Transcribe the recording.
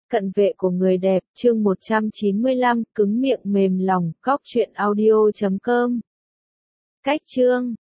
Cận vệ của người đẹp, chương 195, cứng miệng mềm lòng, góc truyện audio.com. Cách chương